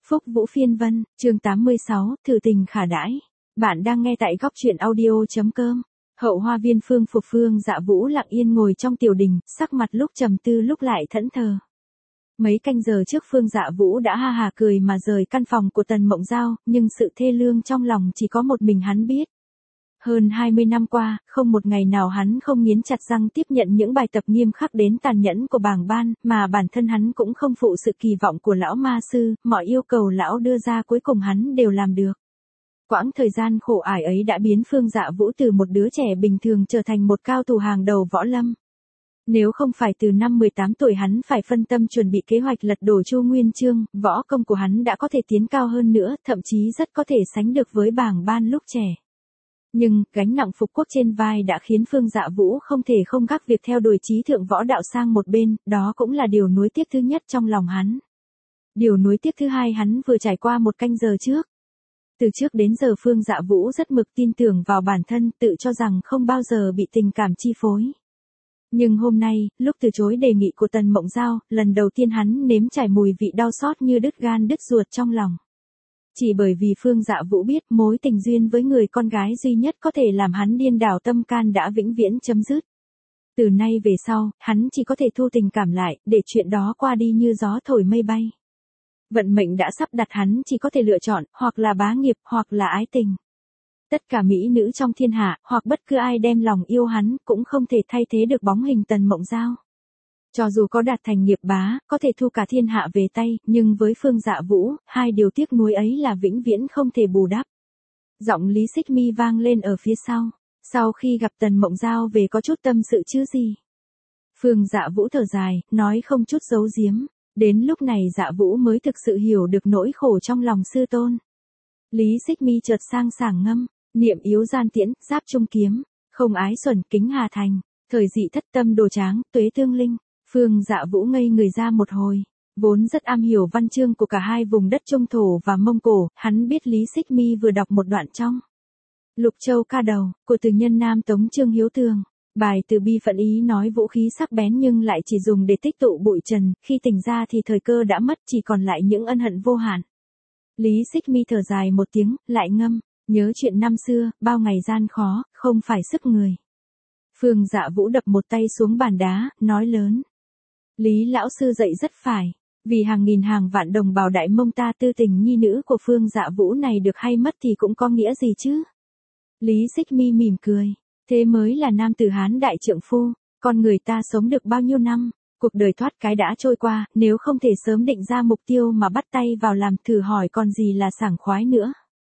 Phúc Vũ Phiên Vân, chương 86, Thử tình khả đãi. Bạn đang nghe tại góc truyện audio.com. Hậu Hoa Viên Phương Phục Phương Dạ Vũ lặng yên ngồi trong tiểu đình, sắc mặt lúc trầm tư lúc lại thẫn thờ. Mấy canh giờ trước Phương Dạ Vũ đã ha hà cười mà rời căn phòng của Tần Mộng Giao, nhưng sự thê lương trong lòng chỉ có một mình hắn biết. Hơn 20 năm qua, không một ngày nào hắn không nghiến chặt răng tiếp nhận những bài tập nghiêm khắc đến tàn nhẫn của bảng ban, mà bản thân hắn cũng không phụ sự kỳ vọng của lão ma sư, mọi yêu cầu lão đưa ra cuối cùng hắn đều làm được. Quãng thời gian khổ ải ấy đã biến Phương Dạ Vũ từ một đứa trẻ bình thường trở thành một cao thủ hàng đầu võ lâm. Nếu không phải từ năm 18 tuổi hắn phải phân tâm chuẩn bị kế hoạch lật đổ Chu Nguyên Chương, võ công của hắn đã có thể tiến cao hơn nữa, thậm chí rất có thể sánh được với bảng ban lúc trẻ. Nhưng, gánh nặng phục quốc trên vai đã khiến Phương Dạ Vũ không thể không gác việc theo đuổi chí thượng võ đạo sang một bên, đó cũng là điều nuối tiếc thứ nhất trong lòng hắn. Điều nuối tiếc thứ hai hắn vừa trải qua một canh giờ trước. Từ trước đến giờ Phương Dạ Vũ rất mực tin tưởng vào bản thân, tự cho rằng không bao giờ bị tình cảm chi phối. Nhưng hôm nay, lúc từ chối đề nghị của Tần Mộng Giao, lần đầu tiên hắn nếm trải mùi vị đau xót như đứt gan đứt ruột trong lòng. Chỉ bởi vì Phương Dạ Vũ biết mối tình duyên với người con gái duy nhất có thể làm hắn điên đảo tâm can đã vĩnh viễn chấm dứt. Từ nay về sau, hắn chỉ có thể thu tình cảm lại, để chuyện đó qua đi như gió thổi mây bay. Vận mệnh đã sắp đặt hắn chỉ có thể lựa chọn, hoặc là bá nghiệp, hoặc là ái tình. Tất cả mỹ nữ trong thiên hạ, hoặc bất cứ ai đem lòng yêu hắn, cũng không thể thay thế được bóng hình Tần Mộng Giao. Cho dù có đạt thành nghiệp bá, có thể thu cả thiên hạ về tay, nhưng với Phương Dạ Vũ, hai điều tiếc nuối ấy là vĩnh viễn không thể bù đắp. Giọng Lý Xích Mi vang lên ở phía sau. Sau khi gặp Tần Mộng Giao về có chút tâm sự chứ gì? Phương Dạ Vũ thở dài, nói không chút giấu giếm. Đến lúc này Dạ Vũ mới thực sự hiểu được nỗi khổ trong lòng sư tôn. Lý Xích Mi chợt sang sảng ngâm, niệm yếu gian tiễn, giáp trung kiếm, không ái xuẩn kính hà thành, thời dị thất tâm đồ tráng, tuế tương linh. Phương Dạ Vũ ngây người ra một hồi, vốn rất am hiểu văn chương của cả hai vùng đất Trung Thổ và Mông Cổ, hắn biết Lý Xích Mi vừa đọc một đoạn trong Lục Châu ca đầu, của từ nhân Nam Tống Trương Hiếu Tường. Bài từ bi phận ý nói vũ khí sắc bén nhưng lại chỉ dùng để tích tụ bụi trần, khi tỉnh ra thì thời cơ đã mất, chỉ còn lại những ân hận vô hạn. Lý Xích Mi thở dài một tiếng, lại ngâm, nhớ chuyện năm xưa, bao ngày gian khó, không phải sức người. Phương Dạ Vũ đập một tay xuống bàn đá, nói lớn. Lý lão sư dạy rất phải, vì hàng nghìn hàng vạn đồng bào Đại Mông ta tư tình nhi nữ của Phương Dạ Vũ này được hay mất thì cũng có nghĩa gì chứ? Lý Xích Mi mỉm cười, thế mới là nam tử Hán đại trượng phu, con người ta sống được bao nhiêu năm, cuộc đời thoát cái đã trôi qua, nếu không thể sớm định ra mục tiêu mà bắt tay vào làm thử hỏi còn gì là sảng khoái nữa.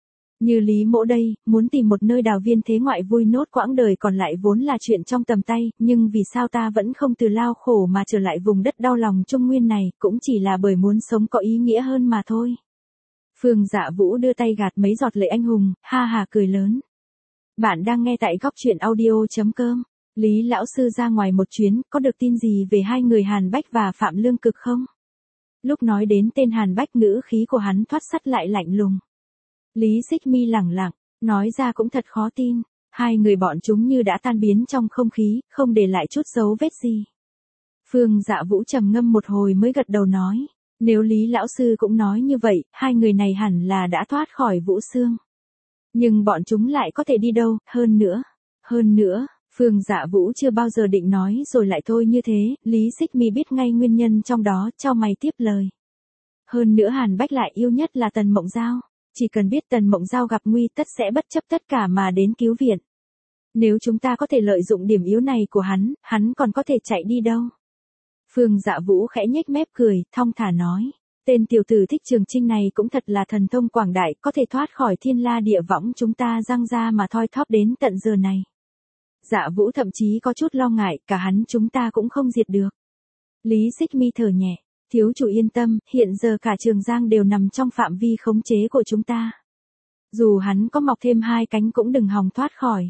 Như Lý Mỗ đây, muốn tìm một nơi đào viên thế ngoại vui nốt quãng đời còn lại vốn là chuyện trong tầm tay, nhưng vì sao ta vẫn không từ lao khổ mà trở lại vùng đất đau lòng Trung Nguyên này, cũng chỉ là bởi muốn sống có ý nghĩa hơn mà thôi. Phương Dạ Vũ đưa tay gạt mấy giọt lệ anh hùng, ha hà cười lớn. Bạn đang nghe tại góc truyện audio.com. Lý lão sư ra ngoài một chuyến, có được tin gì về hai người Hàn Bách và Phạm Lương Cực không? Lúc nói đến tên Hàn Bách ngữ khí của hắn thoát sắt lại lạnh lùng. Lý Xích Mi lẳng lặng, nói ra cũng thật khó tin, hai người bọn chúng như đã tan biến trong không khí, không để lại chút dấu vết gì. Phương Dạ Vũ trầm ngâm một hồi mới gật đầu nói, nếu Lý lão sư cũng nói như vậy, hai người này hẳn là đã thoát khỏi Vũ Xương. Nhưng bọn chúng lại có thể đi đâu, hơn nữa, Phương Dạ Vũ chưa bao giờ định nói rồi lại thôi như thế, Lý Xích Mi biết ngay nguyên nhân trong đó, chau mày tiếp lời. Hơn nữa Hàn Bách lại yêu nhất là Tần Mộng Giao. Chỉ cần biết Tần Mộng Giao gặp nguy tất sẽ bất chấp tất cả mà đến cứu viện. Nếu chúng ta có thể lợi dụng điểm yếu này của hắn còn có thể chạy đi đâu? Phương Dạ Vũ khẽ nhếch mép cười, thong thả nói. Tên tiểu tử Thích Trường Chinh này cũng thật là thần thông quảng đại, có thể thoát khỏi thiên la địa võng chúng ta giăng ra mà thoi thóp đến tận giờ này. Dạ Vũ thậm chí có chút lo ngại, cả hắn chúng ta cũng không diệt được. Lý Xích Mi thở nhẹ. Thiếu chủ yên tâm, hiện giờ cả Trường Giang đều nằm trong phạm vi khống chế của chúng ta. Dù hắn có mọc thêm hai cánh cũng đừng hòng thoát khỏi.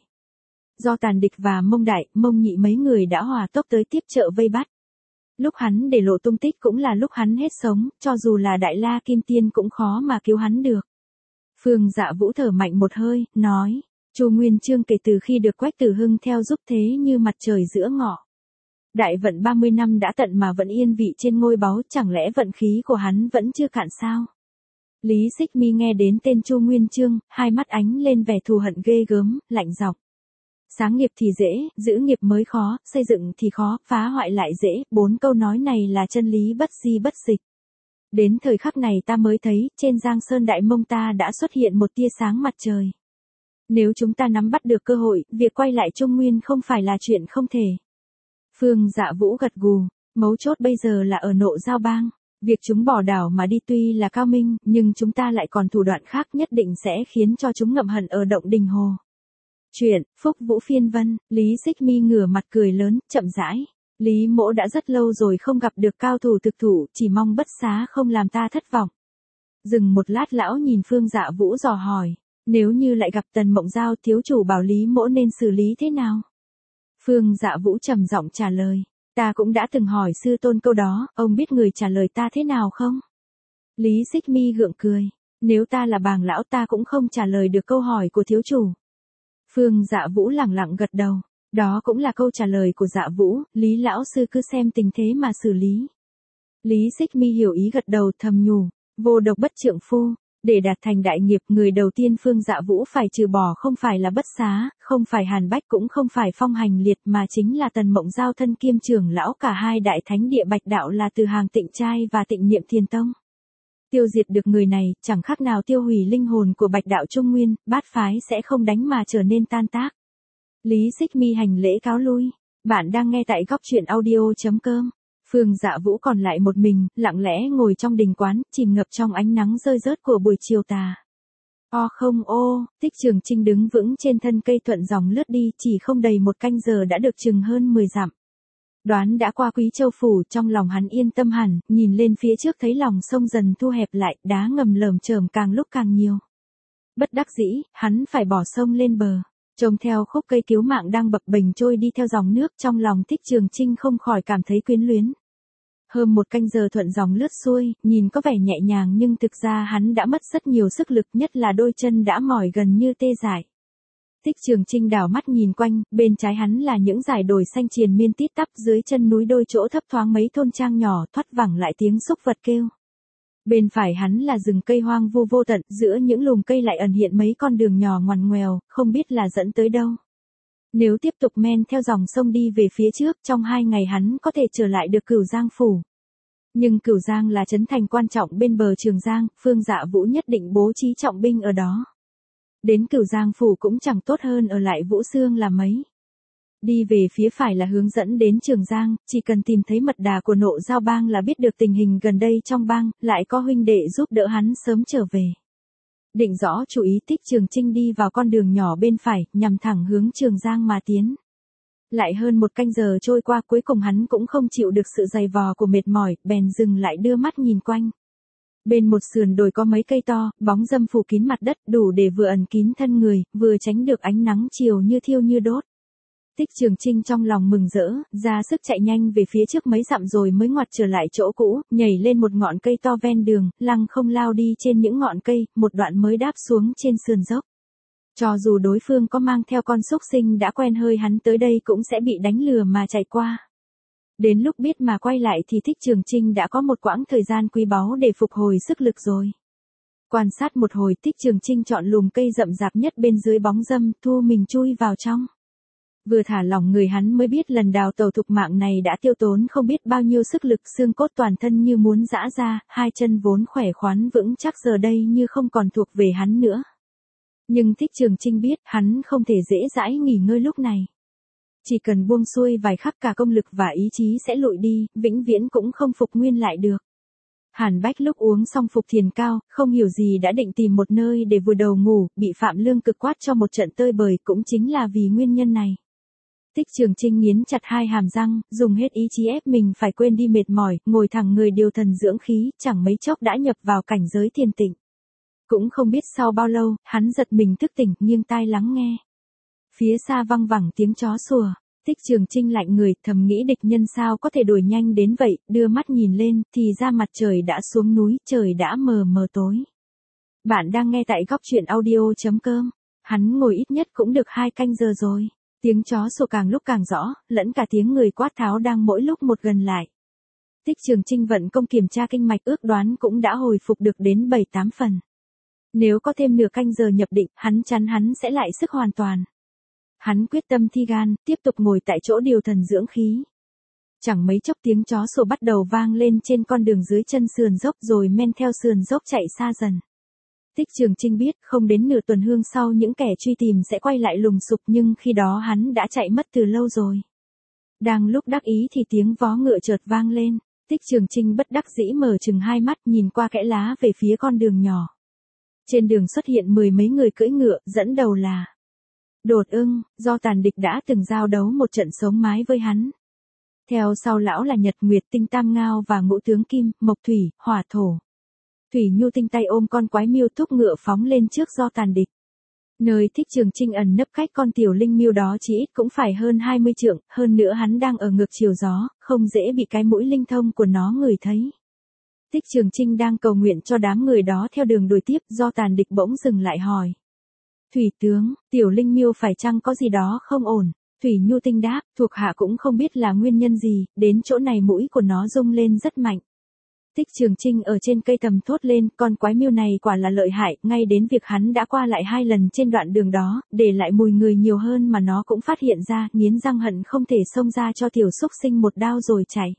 Do Tàn Địch và Mông Đại, Mông Nhị mấy người đã hỏa tốc tới tiếp trợ vây bắt. Lúc hắn để lộ tung tích cũng là lúc hắn hết sống, cho dù là Đại La Kim Tiên cũng khó mà cứu hắn được. Phương Dạ Vũ thở mạnh một hơi, nói, Chu Nguyên Chương kể từ khi được Quách Tử Hưng theo giúp thế như mặt trời giữa ngọ. Đại vận 30 năm đã tận mà vẫn yên vị trên ngôi báu, chẳng lẽ vận khí của hắn vẫn chưa cạn sao? Lý Xích Mi nghe đến tên Chu Nguyên Chương, hai mắt ánh lên vẻ thù hận ghê gớm, lạnh giọng. Sáng nghiệp thì dễ, giữ nghiệp mới khó, xây dựng thì khó, phá hoại lại dễ, 4 câu nói này là chân lý bất di bất dịch. Đến thời khắc này ta mới thấy, trên Giang Sơn Đại Mông ta đã xuất hiện một tia sáng mặt trời. Nếu chúng ta nắm bắt được cơ hội, việc quay lại Trung Nguyên không phải là chuyện không thể. Phương Dạ Vũ gật gù, mấu chốt bây giờ là ở Nộ Giao Bang. Việc chúng bỏ đảo mà đi tuy là cao minh, nhưng chúng ta lại còn thủ đoạn khác nhất định sẽ khiến cho chúng ngậm hận ở Động Đình Hồ. Chuyện, Phúc Vũ Phiên Vân, Lý Xích Mi ngửa mặt cười lớn, chậm rãi. Lý Mỗ đã rất lâu rồi không gặp được cao thủ thực thủ, chỉ mong bất xá không làm ta thất vọng. Dừng một lát lão nhìn Phương Dạ Vũ dò hỏi, nếu như lại gặp Tần Mộng Giao thiếu chủ bảo Lý Mỗ nên xử lý thế nào? Phương Dạ Vũ trầm giọng trả lời, ta cũng đã từng hỏi sư tôn câu đó, ông biết người trả lời ta thế nào không? Lý Xích Mi gượng cười, nếu ta là bàng lão ta cũng không trả lời được câu hỏi của thiếu chủ. Phương Dạ Vũ lẳng lặng gật đầu, đó cũng là câu trả lời của Dạ Vũ, Lý lão sư cứ xem tình thế mà xử lý. Lý Xích Mi hiểu ý gật đầu thầm nhủ, vô độc bất trượng phu, để đạt thành đại nghiệp người đầu tiên Phương Dạ Vũ phải trừ bỏ không phải là Bất Xá, không phải Hàn Bách cũng không phải Phong Hành Liệt mà chính là Tần Mộng Giao thân kiêm trưởng lão cả hai đại thánh địa Bạch Đạo là Từ Hàng Tịnh Trai và Tịnh Niệm Thiền Tông. Tiêu diệt được người này, chẳng khác nào tiêu hủy linh hồn của Bạch Đạo Trung Nguyên, bát phái sẽ không đánh mà trở nên tan tác. Lý Xích Mi hành lễ cáo lui. Bạn đang nghe tại góc truyện audio.com. Phương Dạ Vũ còn lại một mình, lặng lẽ ngồi trong đình quán, chìm ngập trong ánh nắng rơi rớt của buổi chiều tà. Không ô, Tích Trường Trinh đứng vững trên thân cây thuận dòng lướt đi, chỉ không đầy một canh giờ đã được chừng hơn 10 dặm. Đoán đã qua Quý Châu phủ, trong lòng hắn yên tâm hẳn, nhìn lên phía trước thấy lòng sông dần thu hẹp lại, đá ngầm lởm chởm càng lúc càng nhiều. Bất đắc dĩ, hắn phải bỏ sông lên bờ. Trông theo khúc cây cứu mạng đang bập bềnh trôi đi theo dòng nước, trong lòng Tích Trường Trinh không khỏi cảm thấy quyến luyến. Hơn một canh giờ thuận dòng lướt xuôi, nhìn có vẻ nhẹ nhàng nhưng thực ra hắn đã mất rất nhiều sức lực, nhất là đôi chân đã mỏi gần như tê dại. Tích Trường Trinh đảo mắt nhìn quanh, bên trái hắn là những dải đồi xanh triền miên tít tắp, dưới chân núi đôi chỗ thấp thoáng mấy thôn trang nhỏ thoắt vẳng lại tiếng súc vật kêu. Bên phải hắn là rừng cây hoang vu vô tận, giữa những lùm cây lại ẩn hiện mấy con đường nhỏ ngoằn ngoèo, không biết là dẫn tới đâu. Nếu tiếp tục men theo dòng sông đi về phía trước, trong 2 ngày hắn có thể trở lại được Cửu Giang phủ. Nhưng Cửu Giang là trấn thành quan trọng bên bờ Trường Giang, Phương Dạ Vũ nhất định bố trí trọng binh ở đó. Đến Cửu Giang phủ cũng chẳng tốt hơn ở lại Vũ Xương là mấy. Đi về phía phải là hướng dẫn đến Trường Giang, chỉ cần tìm thấy mật đà của Nộ Giao Bang là biết được tình hình gần đây trong bang, lại có huynh đệ giúp đỡ hắn sớm trở về. Định rõ chủ ý, Tích Trường Trinh đi vào con đường nhỏ bên phải, nhằm thẳng hướng Trường Giang mà tiến. Lại hơn một canh giờ trôi qua, cuối cùng hắn cũng không chịu được sự dày vò của mệt mỏi, bèn dừng lại đưa mắt nhìn quanh. Bên một sườn đồi có mấy cây to, bóng râm phủ kín mặt đất, đủ để vừa ẩn kín thân người, vừa tránh được ánh nắng chiều như thiêu như đốt. Tích Trường Trinh trong lòng mừng rỡ, ra sức chạy nhanh về phía trước mấy dặm rồi mới ngoặt trở lại chỗ cũ, nhảy lên một ngọn cây to ven đường, lăng không lao đi trên những ngọn cây, một đoạn mới đáp xuống trên sườn dốc. Cho dù đối phương có mang theo con súc sinh đã quen hơi, hắn tới đây cũng sẽ bị đánh lừa mà chạy qua. Đến lúc biết mà quay lại thì Tích Trường Trinh đã có một quãng thời gian quý báu để phục hồi sức lực rồi. Quan sát một hồi, Tích Trường Trinh chọn lùm cây rậm rạp nhất bên dưới bóng râm, thu mình chui vào trong. Vừa thả lỏng người hắn mới biết lần đào tẩu thục mạng này đã tiêu tốn không biết bao nhiêu sức lực, xương cốt toàn thân như muốn giã ra, hai chân vốn khỏe khoắn vững chắc giờ đây như không còn thuộc về hắn nữa. Nhưng Tích Trường Trinh biết hắn không thể dễ dãi nghỉ ngơi lúc này. Chỉ cần buông xuôi vài khắc cả công lực và ý chí sẽ lụi đi, vĩnh viễn cũng không phục nguyên lại được. Hàn Bách lúc uống xong phục thiền cao, không hiểu gì đã định tìm một nơi để vùi đầu ngủ, bị Phạm Lương cực quát cho một trận tơi bời, cũng chính là vì nguyên nhân này. Tích Trường Trinh nghiến chặt hai hàm răng, dùng hết ý chí ép mình phải quên đi mệt mỏi, ngồi thẳng người điều thần dưỡng khí, chẳng mấy chốc đã nhập vào cảnh giới thiền tịnh. Cũng không biết sau bao lâu, hắn giật mình thức tỉnh, nghiêng tai lắng nghe. Phía xa văng vẳng tiếng chó sủa. Tích Trường Trinh lạnh người, thầm nghĩ địch nhân sao có thể đuổi nhanh đến vậy, đưa mắt nhìn lên, thì ra mặt trời đã xuống núi, trời đã mờ mờ tối. Bạn đang nghe tại góc truyện audio.com. Hắn ngồi ít nhất cũng được 2 canh giờ rồi. Tiếng chó sủa càng lúc càng rõ, lẫn cả tiếng người quát tháo đang mỗi lúc một gần lại. Thích Trường Trinh vận công kiểm tra kinh mạch ước đoán cũng đã hồi phục được đến 7-8 phần. Nếu có thêm nửa canh giờ nhập định, hắn chắn hắn sẽ lại sức hoàn toàn. Hắn quyết tâm thi gan, tiếp tục ngồi tại chỗ điều thần dưỡng khí. Chẳng mấy chốc tiếng chó sủa bắt đầu vang lên trên con đường dưới chân sườn dốc rồi men theo sườn dốc chạy xa dần. Thích Trường Trinh biết không đến nửa tuần hương sau những kẻ truy tìm sẽ quay lại lùng sục nhưng khi đó hắn đã chạy mất từ lâu rồi. Đang lúc đắc ý thì tiếng vó ngựa chợt vang lên. Thích Trường Trinh bất đắc dĩ mở chừng hai mắt nhìn qua kẽ lá về phía con đường nhỏ. Trên đường xuất hiện 10 mấy người cưỡi ngựa, dẫn đầu là Đột Ưng, do Tàn Địch đã từng giao đấu một trận sống mái với hắn. Theo sau lão là Nhật Nguyệt Tinh Tam Ngao và Ngũ Tướng Kim, Mộc Thủy, Hỏa Thổ. Thủy Nhu Tinh tay ôm con quái miêu thúc ngựa phóng lên trước do Tàn Địch. Nơi Thích Trường Trinh ẩn nấp cách con tiểu linh miêu đó chỉ ít cũng phải hơn 20 trượng, hơn nữa hắn đang ở ngược chiều gió, không dễ bị cái mũi linh thông của nó ngửi thấy. Thích Trường Trinh đang cầu nguyện cho đám người đó theo đường đuổi tiếp, do Tàn Địch bỗng dừng lại hỏi. Thủy tướng, tiểu linh miêu phải chăng có gì đó không ổn? Thủy Nhu Tinh đáp, thuộc hạ cũng không biết là nguyên nhân gì, đến chỗ này mũi của nó rung lên rất mạnh. Thích Trường Trinh ở trên cây tầm thốt lên, con quái miêu này quả là lợi hại, ngay đến việc hắn đã qua lại 2 lần trên đoạn đường đó, để lại mùi người nhiều hơn mà nó cũng phát hiện ra, nghiến răng hận không thể xông ra cho tiểu xúc sinh một đao rồi chạy.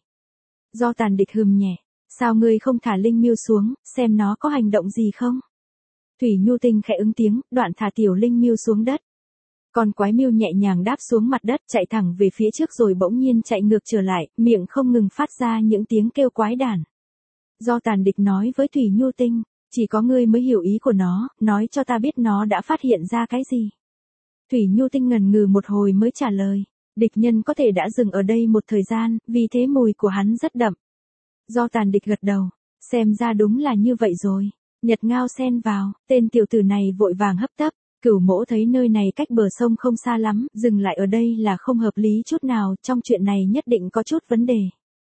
Do Tàn Địch hừm nhẹ, sao ngươi không thả linh miêu xuống, xem nó có hành động gì không? Thủy Nhu Tinh khẽ ứng tiếng, đoạn thả tiểu linh miêu xuống đất. Con quái miêu nhẹ nhàng đáp xuống mặt đất, chạy thẳng về phía trước rồi bỗng nhiên chạy ngược trở lại, miệng không ngừng phát ra những tiếng kêu quái đản. Do Tàn Địch nói với Thủy Nhu Tinh, chỉ có ngươi mới hiểu ý của nó, nói cho ta biết nó đã phát hiện ra cái gì. Thủy Nhu Tinh ngần ngừ một hồi mới trả lời, địch nhân có thể đã dừng ở đây một thời gian, vì thế mùi của hắn rất đậm. Do Tàn Địch gật đầu, xem ra đúng là như vậy rồi. Nhật Ngao xen vào, tên tiểu tử này vội vàng hấp tấp, Cửu Mỗ thấy nơi này cách bờ sông không xa lắm, dừng lại ở đây là không hợp lý chút nào, trong chuyện này nhất định có chút vấn đề.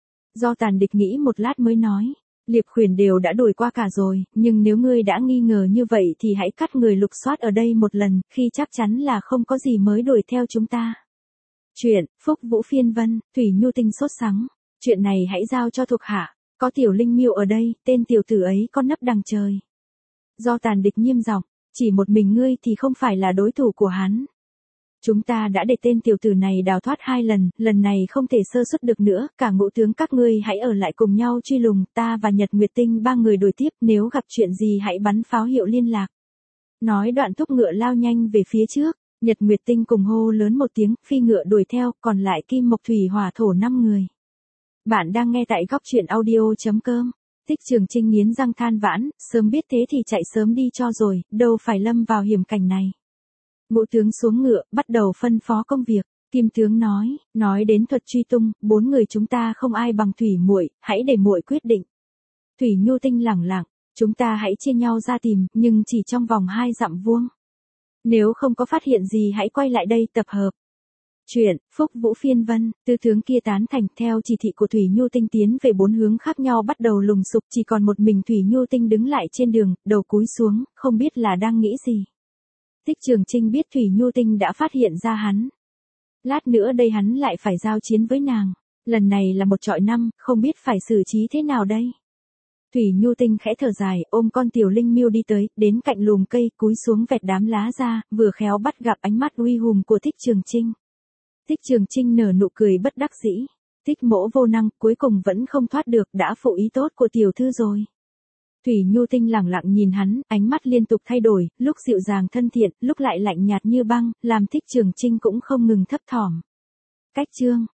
Do Tàn Địch nghĩ một lát mới nói, Liệp Khuyển đều đã đuổi qua cả rồi, nhưng nếu ngươi đã nghi ngờ như vậy thì hãy cắt người lục soát ở đây một lần, khi chắc chắn là không có gì mới đuổi theo chúng ta. Chuyện, Phúc Vũ Phiên Vân, Thủy Nhu Tinh sốt sắng, chuyện này hãy giao cho thuộc hạ, có tiểu linh miêu ở đây, tên tiểu tử ấy có nấp đằng trời. Do Tàn Địch nghiêm giọng, chỉ một mình ngươi thì không phải là đối thủ của hắn. Chúng ta đã để tên tiểu tử này đào thoát 2 lần, lần này không thể sơ suất được nữa, cả ngũ tướng các ngươi hãy ở lại cùng nhau truy lùng, ta và Nhật Nguyệt Tinh 3 người đuổi tiếp, nếu gặp chuyện gì hãy bắn pháo hiệu liên lạc. Nói đoạn thúc ngựa lao nhanh về phía trước, Nhật Nguyệt Tinh cùng hô lớn một tiếng, phi ngựa đuổi theo, còn lại Kim Mộc Thủy Hỏa Thổ 5 người. Bạn đang nghe tại góc truyện audio.com. Thích Trường Trinh nghiến răng than vãn, sớm biết thế thì chạy sớm đi cho rồi, đâu phải lâm vào hiểm cảnh này. Ngũ tướng xuống ngựa, bắt đầu phân phó công việc. Kim tướng nói đến thuật truy tung, 4 người chúng ta không ai bằng Thủy muội, hãy để muội quyết định. Thủy Nhu Tinh lẳng lặng, chúng ta hãy chia nhau ra tìm, nhưng chỉ trong vòng 2 dặm vuông. Nếu không có phát hiện gì hãy quay lại đây tập hợp. Chuyện, Phúc Vũ Phiên Vân, tư tướng kia tán thành, theo chỉ thị của Thủy Nhu Tinh tiến về 4 hướng khác nhau bắt đầu lùng sục, chỉ còn một mình Thủy Nhu Tinh đứng lại trên đường, đầu cúi xuống, không biết là đang nghĩ gì. Thích Trường Trinh biết Thủy Nhu Tinh đã phát hiện ra hắn. Lát nữa đây hắn lại phải giao chiến với nàng. Lần này là 1 chọi 5, không biết phải xử trí thế nào đây. Thủy Nhu Tinh khẽ thở dài, ôm con tiểu linh miêu đi tới, đến cạnh lùm cây, cúi xuống vẹt đám lá ra, vừa khéo bắt gặp ánh mắt uy hùng của Thích Trường Trinh. Thích Trường Trinh nở nụ cười bất đắc dĩ. Thích Mỗ vô năng, cuối cùng vẫn không thoát được, đã phụ ý tốt của tiểu thư rồi. Thủy Nhu Tinh lẳng lặng nhìn hắn, ánh mắt liên tục thay đổi, lúc dịu dàng thân thiện, lúc lại lạnh nhạt như băng, làm Thích Trường Trinh cũng không ngừng thấp thỏm. Cách chương